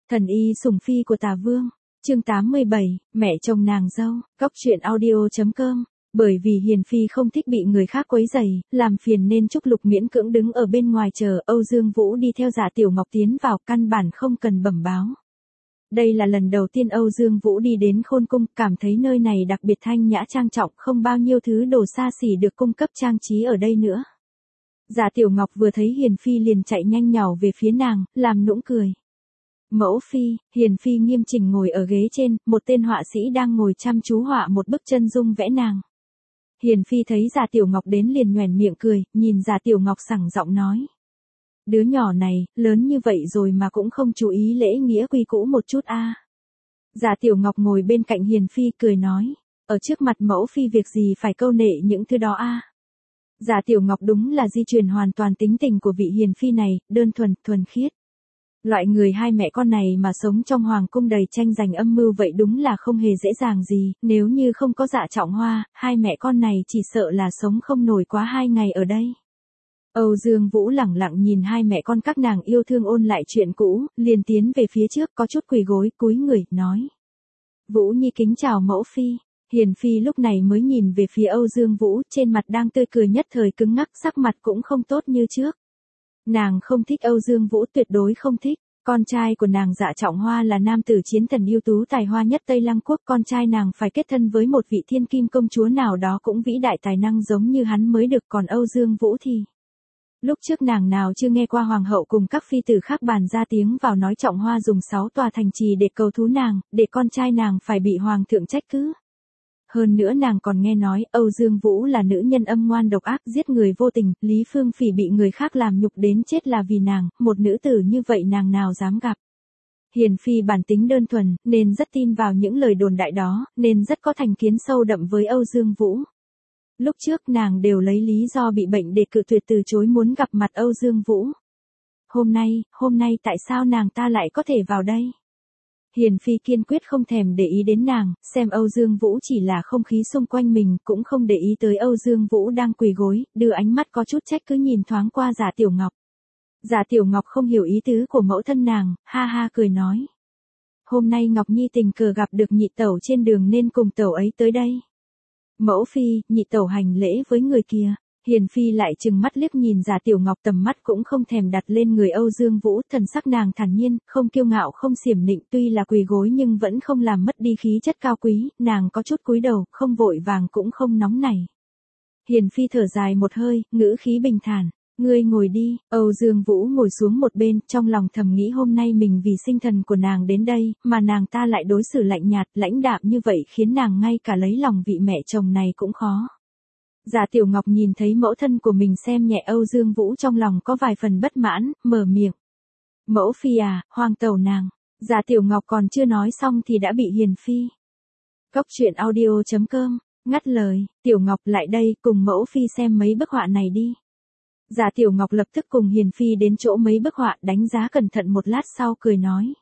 Thần y sủng phi của Tả Vương, chương 87, mẹ chồng nàng dâu, góc truyện audio.com. Bởi vì Hiền Phi không thích bị người khác quấy rầy, làm phiền nên Trúc Lục miễn cưỡng đứng ở bên ngoài chờ Âu Dương Vũ đi theo Dạ Tiểu Ngọc tiến vào, căn bản không cần bẩm báo. Đây là lần đầu tiên Âu Dương Vũ đi đến Khôn Cung, cảm thấy nơi này đặc biệt thanh nhã trang trọng, không bao nhiêu thứ đồ xa xỉ được cung cấp trang trí ở đây nữa. Dạ Tiểu Ngọc vừa thấy Hiền Phi liền chạy nhanh nhào về phía nàng, làm nũng cười. Mẫu phi, Hiền Phi nghiêm chỉnh ngồi ở ghế trên, một tên họa sĩ đang ngồi chăm chú họa một bức chân dung vẽ nàng. Hiền Phi thấy Dạ Tiểu Ngọc đến liền nhoẻn miệng cười, nhìn Dạ Tiểu Ngọc sảng giọng nói. Đứa nhỏ này, lớn như vậy rồi mà cũng không chú ý lễ nghĩa quy cũ một chút a. Dạ Tiểu Ngọc ngồi bên cạnh Hiền Phi cười nói, ở trước mặt mẫu phi việc gì phải câu nệ những thứ đó a. Dạ Tiểu Ngọc đúng là di truyền hoàn toàn tính tình của vị Hiền Phi này, đơn thuần, thuần khiết. Loại người hai mẹ con này mà sống trong hoàng cung đầy tranh giành âm mưu vậy đúng là không hề dễ dàng gì, nếu như không có Dạ Trọng Hoa, hai mẹ con này chỉ sợ là sống không nổi quá 2 ngày ở đây. Âu Dương Vũ lẳng lặng nhìn hai mẹ con các nàng yêu thương ôn lại chuyện cũ, liền tiến về phía trước có chút quỳ gối, cúi người, nói. Vũ Nhi kính chào mẫu phi. Hiền Phi lúc này mới nhìn về phía Âu Dương Vũ, trên mặt đang tươi cười nhất thời cứng ngắc, sắc mặt cũng không tốt như trước. Nàng không thích Âu Dương Vũ, tuyệt đối không thích. Con trai của nàng Dạ Trọng Hoa là nam tử chiến thần ưu tú tài hoa nhất Tây Lăng Quốc, con trai nàng phải kết thân với một vị thiên kim công chúa nào đó cũng vĩ đại tài năng giống như hắn mới được, còn Âu Dương Vũ thì... Lúc trước nàng nào chưa nghe qua hoàng hậu cùng các phi tử khác bàn ra tiếng vào nói Trọng Hoa dùng 6 tòa thành trì để cầu thú nàng, để con trai nàng phải bị hoàng thượng trách cứ. Hơn nữa nàng còn nghe nói Âu Dương Vũ là nữ nhân âm ngoan độc ác, giết người vô tình, Lý Phương Phỉ bị người khác làm nhục đến chết là vì nàng, một nữ tử như vậy nàng nào dám gặp. Hiền Phi bản tính đơn thuần, nên rất tin vào những lời đồn đại đó, nên rất có thành kiến sâu đậm với Âu Dương Vũ. Lúc trước nàng đều lấy lý do bị bệnh để cự tuyệt từ chối muốn gặp mặt Âu Dương Vũ. Hôm nay tại sao nàng ta lại có thể vào đây? Hiền Phi kiên quyết không thèm để ý đến nàng, xem Âu Dương Vũ chỉ là không khí xung quanh mình, cũng không để ý tới Âu Dương Vũ đang quỳ gối, đưa ánh mắt có chút trách cứ nhìn thoáng qua Dạ Tiểu Ngọc. Dạ Tiểu Ngọc không hiểu ý tứ của mẫu thân nàng, ha ha cười nói. Hôm nay Ngọc Nhi tình cờ gặp được nhị tẩu trên đường nên cùng tẩu ấy tới đây. Mẫu phi, nhị tẩu hành lễ với người kia. Hiền Phi lại trừng mắt liếc nhìn Dạ Tiểu Ngọc, tầm mắt cũng không thèm đặt lên người Âu Dương Vũ, thần sắc nàng thản nhiên, không kiêu ngạo không xiểm nịnh, tuy là quỳ gối nhưng vẫn không làm mất đi khí chất cao quý, nàng có chút cúi đầu, không vội vàng cũng không nóng nảy. Hiền Phi thở dài một hơi, ngữ khí bình thản, ngươi ngồi đi. Âu Dương Vũ ngồi xuống một bên, trong lòng thầm nghĩ hôm nay mình vì sinh thần của nàng đến đây, mà nàng ta lại đối xử lạnh nhạt, lãnh đạm như vậy khiến nàng ngay cả lấy lòng vị mẹ chồng này cũng khó. Dạ Tiểu Ngọc nhìn thấy mẫu thân của mình xem nhẹ Âu Dương Vũ trong lòng có vài phần bất mãn, mở miệng. Mẫu phi à, hoàng tẩu nàng. Dạ Tiểu Ngọc còn chưa nói xong thì đã bị Hiền Phi. Góc truyện audio.com, ngắt lời, Tiểu Ngọc lại đây cùng mẫu phi xem mấy bức họa này đi. Dạ Tiểu Ngọc lập tức cùng Hiền Phi đến chỗ mấy bức họa, đánh giá cẩn thận một lát sau cười nói.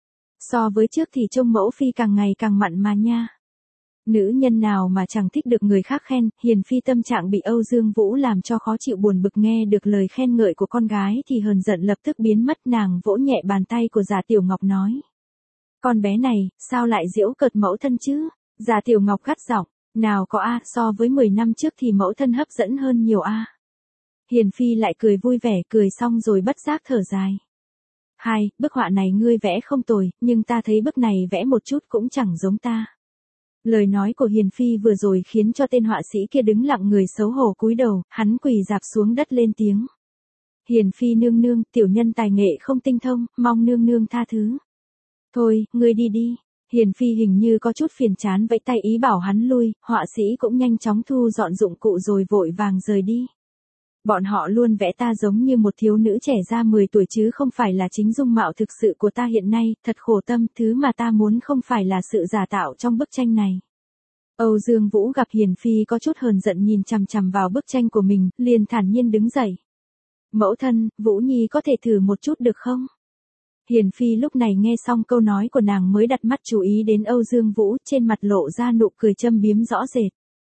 So với trước thì trông mẫu phi càng ngày càng mặn mà nha. Nữ nhân nào mà chẳng thích được người khác khen, Hiền Phi tâm trạng bị Âu Dương Vũ làm cho khó chịu buồn bực, nghe được lời khen ngợi của con gái thì hờn giận lập tức biến mất, nàng vỗ nhẹ bàn tay của Dạ Tiểu Ngọc nói. Con bé này, sao lại giễu cợt mẫu thân chứ? Dạ Tiểu Ngọc gắt giọng, nào có a, so với 10 năm trước thì mẫu thân hấp dẫn hơn nhiều a. Hiền Phi lại cười vui vẻ, cười xong rồi bất giác thở dài. Hai, bức họa này ngươi vẽ không tồi, nhưng ta thấy bức này vẽ một chút cũng chẳng giống ta. Lời nói của Hiền Phi vừa rồi khiến cho tên họa sĩ kia đứng lặng người xấu hổ cúi đầu, hắn quỳ rạp xuống đất lên tiếng. Hiền Phi nương nương, tiểu nhân tài nghệ không tinh thông, mong nương nương tha thứ. Thôi, ngươi đi đi. Hiền Phi hình như có chút phiền chán vẫy tay ý bảo hắn lui, họa sĩ cũng nhanh chóng thu dọn dụng cụ rồi vội vàng rời đi. Bọn họ luôn vẽ ta giống như một thiếu nữ trẻ ra 10 tuổi chứ không phải là chính dung mạo thực sự của ta hiện nay, thật khổ tâm, thứ mà ta muốn không phải là sự giả tạo trong bức tranh này. Âu Dương Vũ gặp Hiền Phi có chút hờn giận nhìn chằm chằm vào bức tranh của mình, liền thản nhiên đứng dậy. Mẫu thân, Vũ Nhi có thể thử một chút được không? Hiền Phi lúc này nghe xong câu nói của nàng mới đặt mắt chú ý đến Âu Dương Vũ, trên mặt lộ ra nụ cười châm biếm rõ rệt.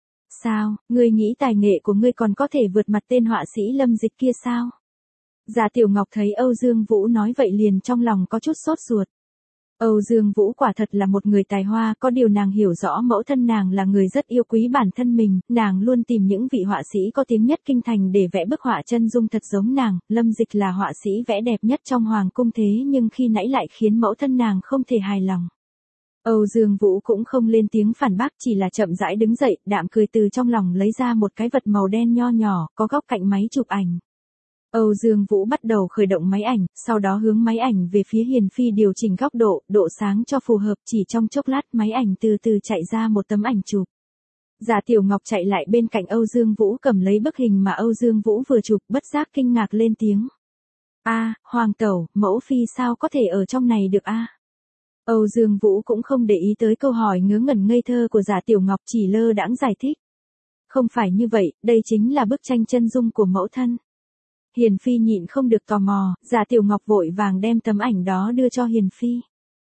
Sao, ngươi nghĩ tài nghệ của ngươi còn có thể vượt mặt tên họa sĩ Lâm Dịch kia sao? Dạ Tiểu Ngọc thấy Âu Dương Vũ nói vậy liền trong lòng có chút sốt ruột. Âu Dương Vũ quả thật là một người tài hoa, có điều nàng hiểu rõ mẫu thân nàng là người rất yêu quý bản thân mình, nàng luôn tìm những vị họa sĩ có tiếng nhất kinh thành để vẽ bức họa chân dung thật giống nàng, Lâm Dịch là họa sĩ vẽ đẹp nhất trong hoàng cung thế nhưng khi nãy lại khiến mẫu thân nàng không thể hài lòng. Âu Dương Vũ cũng không lên tiếng phản bác, chỉ là chậm rãi đứng dậy, đạm cười từ trong lòng lấy ra một cái vật màu đen nho nhỏ, có góc cạnh máy chụp ảnh. Âu Dương Vũ bắt đầu khởi động máy ảnh, sau đó hướng máy ảnh về phía Hiền Phi điều chỉnh góc độ, độ sáng cho phù hợp, chỉ trong chốc lát máy ảnh từ từ chạy ra một tấm ảnh chụp. Giả Tiểu Ngọc chạy lại bên cạnh Âu Dương Vũ cầm lấy bức hình mà Âu Dương Vũ vừa chụp, bất giác kinh ngạc lên tiếng. Hoàng tẩu, mẫu phi sao có thể ở trong này được a? Âu Dương Vũ cũng không để ý tới câu hỏi ngớ ngẩn ngây thơ của Giả Tiểu Ngọc, chỉ lơ đãng giải thích. Không phải như vậy, đây chính là bức tranh chân dung của mẫu thân. Hiền Phi nhịn không được tò mò, Giả Tiểu Ngọc vội vàng đem tấm ảnh đó đưa cho Hiền Phi.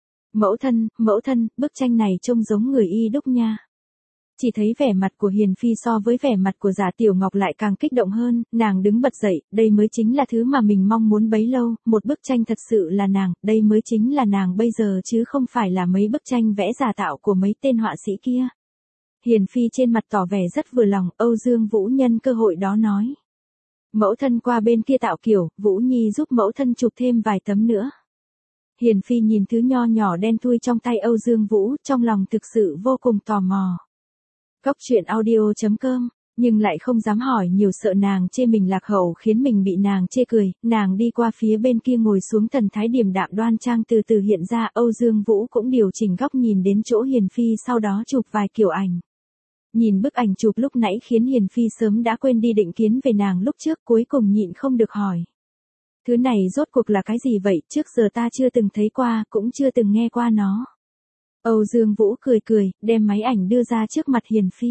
Mẫu thân, bức tranh này trông giống người y đúc nha. Chỉ thấy vẻ mặt của Hiền Phi so với vẻ mặt của Giả Tiểu Ngọc lại càng kích động hơn, nàng đứng bật dậy, đây mới chính là thứ mà mình mong muốn bấy lâu, một bức tranh thật sự là nàng, đây mới chính là nàng bây giờ chứ không phải là mấy bức tranh vẽ giả tạo của mấy tên họa sĩ kia. Hiền Phi trên mặt tỏ vẻ rất vừa lòng, Âu Dương Vũ nhân cơ hội đó nói. Mẫu thân qua bên kia tạo kiểu, Vũ Nhi giúp mẫu thân chụp thêm vài tấm nữa. Hiền Phi nhìn thứ nho nhỏ đen thui trong tay Âu Dương Vũ, trong lòng thực sự vô cùng tò mò. Cóc truyện audio.com, nhưng lại không dám hỏi nhiều sợ nàng chê mình lạc hậu khiến mình bị nàng chê cười, nàng đi qua phía bên kia ngồi xuống, thần thái điềm đạm đoan trang từ từ hiện ra, Âu Dương Vũ cũng điều chỉnh góc nhìn đến chỗ Hiền Phi sau đó chụp vài kiểu ảnh. Nhìn bức ảnh chụp lúc nãy khiến Hiền Phi sớm đã quên đi định kiến về nàng lúc trước, cuối cùng nhịn không được hỏi. Thứ này rốt cuộc là cái gì vậy, trước giờ ta chưa từng thấy qua, cũng chưa từng nghe qua nó. Âu Dương Vũ cười, đem máy ảnh đưa ra trước mặt Hiền Phi.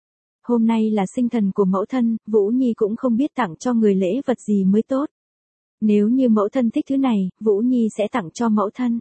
Hôm nay là sinh thần của mẫu thân, Vũ Nhi cũng không biết tặng cho người lễ vật gì mới tốt. Nếu như mẫu thân thích thứ này, Vũ Nhi sẽ tặng cho mẫu thân.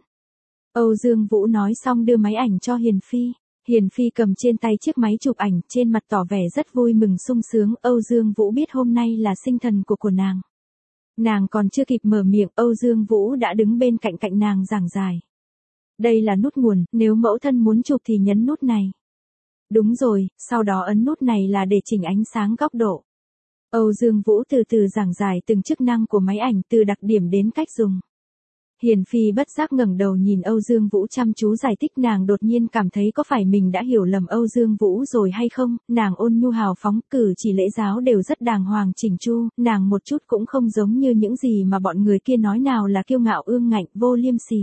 Âu Dương Vũ nói xong đưa máy ảnh cho Hiền Phi. Hiền Phi cầm trên tay chiếc máy chụp ảnh, trên mặt tỏ vẻ rất vui mừng sung sướng, Âu Dương Vũ biết hôm nay là sinh thần của nàng. Nàng còn chưa kịp mở miệng, Âu Dương Vũ đã đứng bên cạnh nàng giảng giải. Đây là nút nguồn, nếu mẫu thân muốn chụp thì nhấn nút này. Đúng rồi, sau đó ấn nút này là để chỉnh ánh sáng góc độ. Âu Dương Vũ từ từ giảng giải từng chức năng của máy ảnh, từ đặc điểm đến cách dùng. Hiền Phi bất giác ngẩng đầu nhìn Âu Dương Vũ chăm chú giải thích, nàng đột nhiên cảm thấy có phải mình đã hiểu lầm Âu Dương Vũ rồi hay không, nàng ôn nhu hào phóng, cử chỉ lễ giáo đều rất đàng hoàng chỉnh chu, nàng một chút cũng không giống như những gì mà bọn người kia nói, nào là kiêu ngạo ương ngạnh, vô liêm sỉ.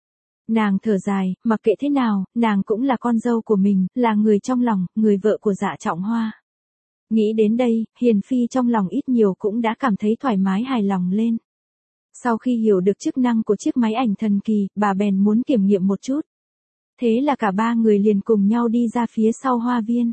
Nàng thở dài, mặc kệ thế nào, nàng cũng là con dâu của mình, là người trong lòng, người vợ của Dạ Trọng Hoa. Nghĩ đến đây, Hiền Phi trong lòng ít nhiều cũng đã cảm thấy thoải mái hài lòng lên. Sau khi hiểu được chức năng của chiếc máy ảnh thần kỳ, bà bèn muốn kiểm nghiệm một chút. Thế là cả ba người liền cùng nhau đi ra phía sau hoa viên.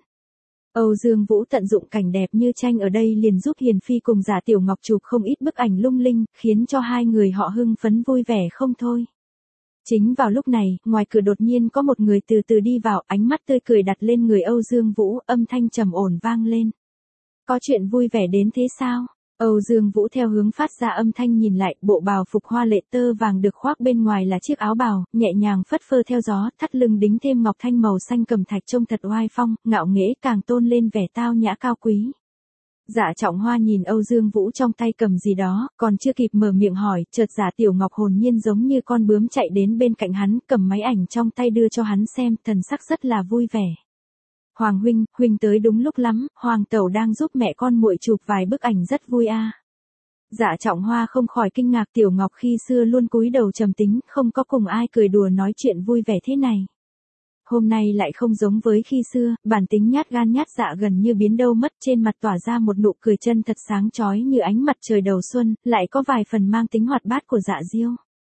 Âu Dương Vũ tận dụng cảnh đẹp như tranh ở đây liền giúp Hiền Phi cùng Giả Tiểu Ngọc chụp không ít bức ảnh lung linh, khiến cho hai người họ hưng phấn vui vẻ không thôi. Chính vào lúc này, ngoài cửa đột nhiên có một người từ từ đi vào, ánh mắt tươi cười đặt lên người Âu Dương Vũ, âm thanh trầm ổn vang lên. Có chuyện vui vẻ đến thế sao? Âu Dương Vũ theo hướng phát ra âm thanh nhìn lại, bộ bào phục hoa lệ tơ vàng được khoác bên ngoài là chiếc áo bào, nhẹ nhàng phất phơ theo gió, thắt lưng đính thêm ngọc thanh màu xanh cẩm thạch trông thật oai phong, ngạo nghễ, càng tôn lên vẻ tao nhã cao quý. Dạ Trọng Hoa nhìn Âu Dương Vũ trong tay cầm gì đó, còn chưa kịp mở miệng hỏi, chợt Giả Tiểu Ngọc hồn nhiên giống như con bướm chạy đến bên cạnh hắn, cầm máy ảnh trong tay đưa cho hắn xem, thần sắc rất là vui vẻ. Hoàng huynh tới đúng lúc lắm, Hoàng tẩu đang giúp mẹ con muội chụp vài bức ảnh rất vui a. Dạ Trọng Hoa không khỏi kinh ngạc, Tiểu Ngọc khi xưa luôn cúi đầu trầm tính, không có cùng ai cười đùa nói chuyện vui vẻ thế này. Hôm nay lại không giống với khi xưa, bản tính nhát gan nhát dạ gần như biến đâu mất, trên mặt tỏa ra một nụ cười chân thật sáng chói như ánh mặt trời đầu xuân, lại có vài phần mang tính hoạt bát của Dạ Diêu.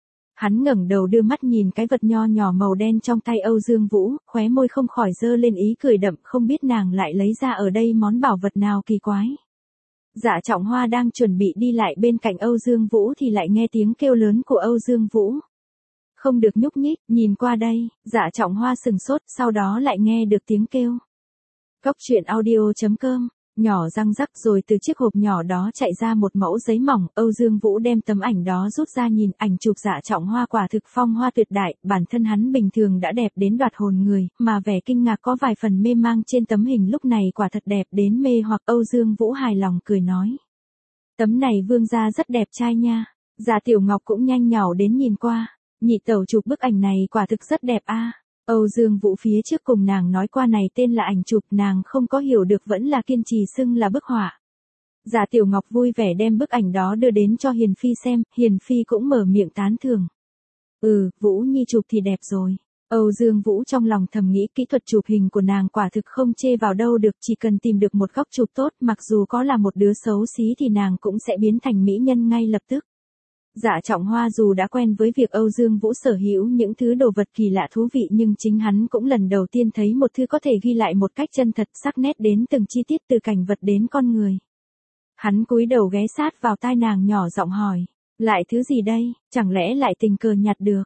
Hắn ngẩng đầu đưa mắt nhìn cái vật nho nhỏ màu đen trong tay Âu Dương Vũ, khóe môi không khỏi dơ lên ý cười đậm, không biết nàng lại lấy ra ở đây món bảo vật nào kỳ quái. Dạ Trọng Hoa đang chuẩn bị đi lại bên cạnh Âu Dương Vũ thì lại nghe tiếng kêu lớn của Âu Dương Vũ. Không được nhúc nhích, nhìn qua đây, Dạ Trọng Hoa sừng sốt, sau đó lại nghe được tiếng kêu. Cóc truyện audio.com Nhỏ răng rắc rồi từ chiếc hộp nhỏ đó chạy ra một mẫu giấy mỏng, Âu Dương Vũ đem tấm ảnh đó rút ra nhìn, ảnh chụp Dạ Trọng Hoa quả thực phong hoa tuyệt đại, bản thân hắn bình thường đã đẹp đến đoạt hồn người, mà vẻ kinh ngạc có vài phần mê mang trên tấm hình lúc này quả thật đẹp đến mê hoặc. Âu Dương Vũ hài lòng cười nói. Tấm này vương gia rất đẹp trai nha. Dạ Tiểu Ngọc cũng nhanh nhảu đến nhìn qua. Nhị tẩu chụp bức ảnh này quả thực rất đẹp a. Âu Dương Vũ phía trước cùng nàng nói qua này tên là ảnh chụp, nàng không có hiểu được vẫn là kiên trì xưng là bức họa. Dạ Tiểu Ngọc vui vẻ đem bức ảnh đó đưa đến cho Hiền Phi xem, Hiền Phi cũng mở miệng tán thưởng. Vũ Nhi chụp thì đẹp rồi. Âu Dương Vũ trong lòng thầm nghĩ kỹ thuật chụp hình của nàng quả thực không chê vào đâu được, chỉ cần tìm được một góc chụp tốt, mặc dù có là một đứa xấu xí thì nàng cũng sẽ biến thành mỹ nhân ngay lập tức. Dạ Trọng Hoa dù đã quen với việc Âu Dương Vũ sở hữu những thứ đồ vật kỳ lạ thú vị nhưng chính hắn cũng lần đầu tiên thấy một thứ có thể ghi lại một cách chân thật sắc nét đến từng chi tiết từ cảnh vật đến con người. Hắn cúi đầu ghé sát vào tai nàng nhỏ giọng hỏi, lại thứ gì đây, chẳng lẽ lại tình cờ nhặt được,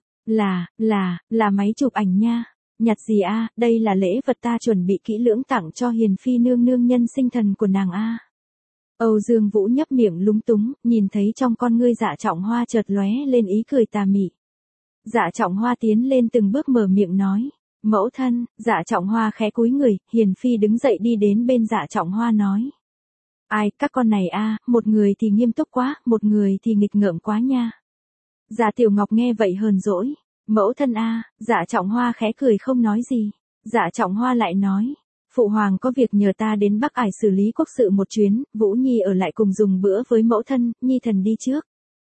là máy chụp ảnh nha. Nhặt gì a? Đây là lễ vật ta chuẩn bị kỹ lưỡng tặng cho Hiền Phi nương nương nhân sinh thần của nàng a. Âu Dương Vũ nhấp miệng lúng túng, nhìn thấy trong con ngươi Dạ Trọng Hoa chợt lóe lên ý cười tà mị. Dạ Trọng Hoa tiến lên từng bước mở miệng nói, mẫu thân. Dạ Trọng Hoa khẽ cúi người, Hiền Phi đứng dậy đi đến bên Dạ Trọng Hoa nói. Ai, các con này a, một người thì nghiêm túc quá, một người thì nghịch ngợm quá nha. Dạ Tiểu Ngọc nghe vậy hờn dỗi, mẫu thân a. Dạ Trọng Hoa khẽ cười không nói gì. Dạ Trọng Hoa lại nói. Phụ hoàng có việc nhờ ta đến Bắc Ải xử lý quốc sự một chuyến, Vũ Nhi ở lại cùng dùng bữa với mẫu thân, Nhi thần đi trước.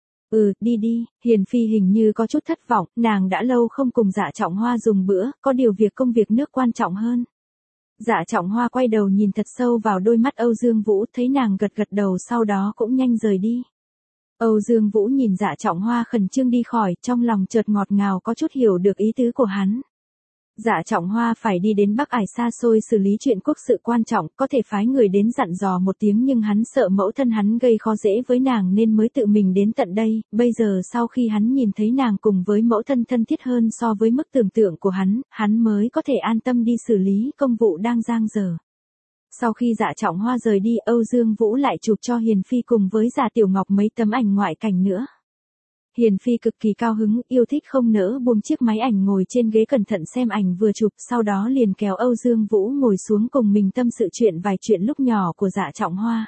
Đi. Hiền Phi hình như có chút thất vọng, nàng đã lâu không cùng Dạ Trọng Hoa dùng bữa, có điều việc công việc nước quan trọng hơn. Dạ Trọng Hoa quay đầu nhìn thật sâu vào đôi mắt Âu Dương Vũ, thấy nàng gật gật đầu sau đó cũng nhanh rời đi. Âu Dương Vũ nhìn Dạ Trọng Hoa khẩn trương đi khỏi, trong lòng chợt ngọt ngào có chút hiểu được ý tứ của hắn. Dạ Trọng Hoa phải đi đến Bắc Ải xa xôi xử lý chuyện quốc sự quan trọng, có thể phái người đến dặn dò một tiếng nhưng hắn sợ mẫu thân hắn gây khó dễ với nàng nên mới tự mình đến tận đây, bây giờ sau khi hắn nhìn thấy nàng cùng với mẫu thân thân thiết hơn so với mức tưởng tượng của hắn mới có thể an tâm đi xử lý công vụ đang dang dở. Sau khi Dạ Trọng Hoa rời đi, Âu Dương Vũ lại chụp cho Hiền Phi cùng với Dạ Tiểu Ngọc mấy tấm ảnh ngoại cảnh nữa. Hiền Phi cực kỳ cao hứng, yêu thích không nỡ buông chiếc máy ảnh ngồi trên ghế cẩn thận xem ảnh vừa chụp, sau đó liền kéo Âu Dương Vũ ngồi xuống cùng mình tâm sự vài chuyện lúc nhỏ của Dạ Trọng Hoa.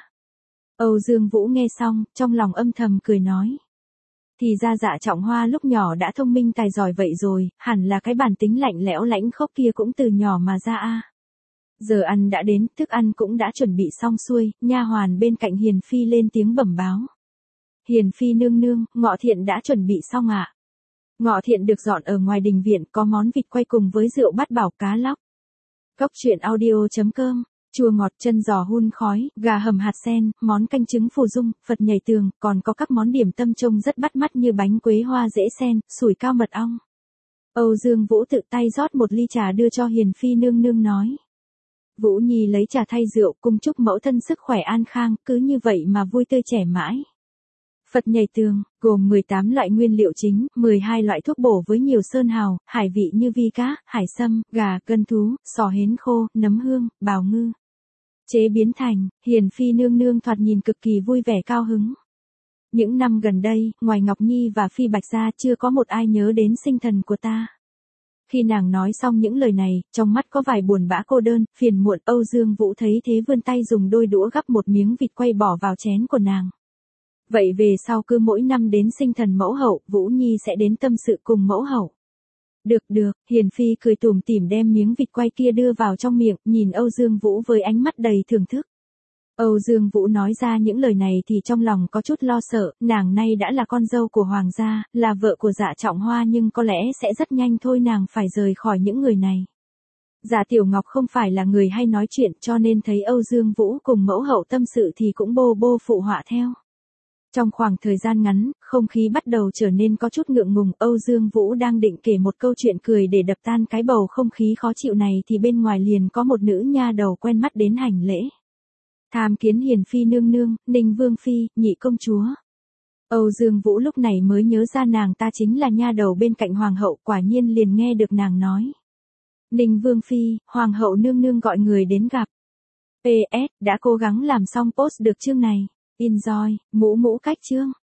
Âu Dương Vũ nghe xong, trong lòng âm thầm cười nói. Thì ra Dạ Trọng Hoa lúc nhỏ đã thông minh tài giỏi vậy rồi, hẳn là cái bản tính lạnh lẽo lãnh khốc kia cũng từ nhỏ mà ra a. Giờ ăn đã đến, thức ăn cũng đã chuẩn bị xong xuôi, nha hoàn bên cạnh Hiền Phi lên tiếng bẩm báo. Hiền Phi nương nương, ngọ thiện đã chuẩn bị xong ạ. Ngọ thiện được dọn ở ngoài đình viện, có món vịt quay cùng với rượu bát bảo cá lóc. Cốc truyện audio.com, chua ngọt chân giò hun khói, gà hầm hạt sen, món canh trứng phù dung, Phật nhảy tường, còn có các món điểm tâm trông rất bắt mắt như bánh quế hoa dễ sen, sủi cao mật ong. Âu Dương Vũ tự tay rót một ly trà đưa cho Hiền Phi nương nương nói. Vũ Nhi lấy trà thay rượu, cung chúc mẫu thân sức khỏe an khang, cứ như vậy mà vui tươi trẻ mãi. Phật nhảy tường, gồm 18 loại nguyên liệu chính, 12 loại thuốc bổ với nhiều sơn hào, hải vị như vi cá, hải sâm, gà, gân thú, sò hến khô, nấm hương, bào ngư. Chế biến thành, Hiền Phi nương nương thoạt nhìn cực kỳ vui vẻ cao hứng. Những năm gần đây, ngoài Ngọc Nhi và Phi Bạch ra chưa có một ai nhớ đến sinh thần của ta. Khi nàng nói xong những lời này, trong mắt có vài buồn bã cô đơn, phiền muộn. Âu Dương Vũ thấy thế vươn tay dùng đôi đũa gắp một miếng vịt quay bỏ vào chén của nàng. Vậy về sau cứ mỗi năm đến sinh thần mẫu hậu, Vũ Nhi sẽ đến tâm sự cùng mẫu hậu. Được, Hiền Phi cười tủm tỉm đem miếng vịt quay kia đưa vào trong miệng, nhìn Âu Dương Vũ với ánh mắt đầy thưởng thức. Âu Dương Vũ nói ra những lời này thì trong lòng có chút lo sợ, nàng nay đã là con dâu của hoàng gia, là vợ của Dạ Trọng Hoa nhưng có lẽ sẽ rất nhanh thôi nàng phải rời khỏi những người này. Dạ Tiểu Ngọc không phải là người hay nói chuyện cho nên thấy Âu Dương Vũ cùng mẫu hậu tâm sự thì cũng bô phụ họa theo. Trong khoảng thời gian ngắn, không khí bắt đầu trở nên có chút ngượng ngùng, Âu Dương Vũ đang định kể một câu chuyện cười để đập tan cái bầu không khí khó chịu này thì bên ngoài liền có một nữ nha đầu quen mắt đến hành lễ. Tham kiến Hiền Phi nương nương, Ninh Vương Phi, nhị công chúa. Âu Dương Vũ lúc này mới nhớ ra nàng ta chính là nha đầu bên cạnh hoàng hậu, quả nhiên liền nghe được nàng nói. Ninh Vương Phi, hoàng hậu nương nương gọi người đến gặp. PS, đã cố gắng làm xong post được chương này. Enjoy, mũ cách chương.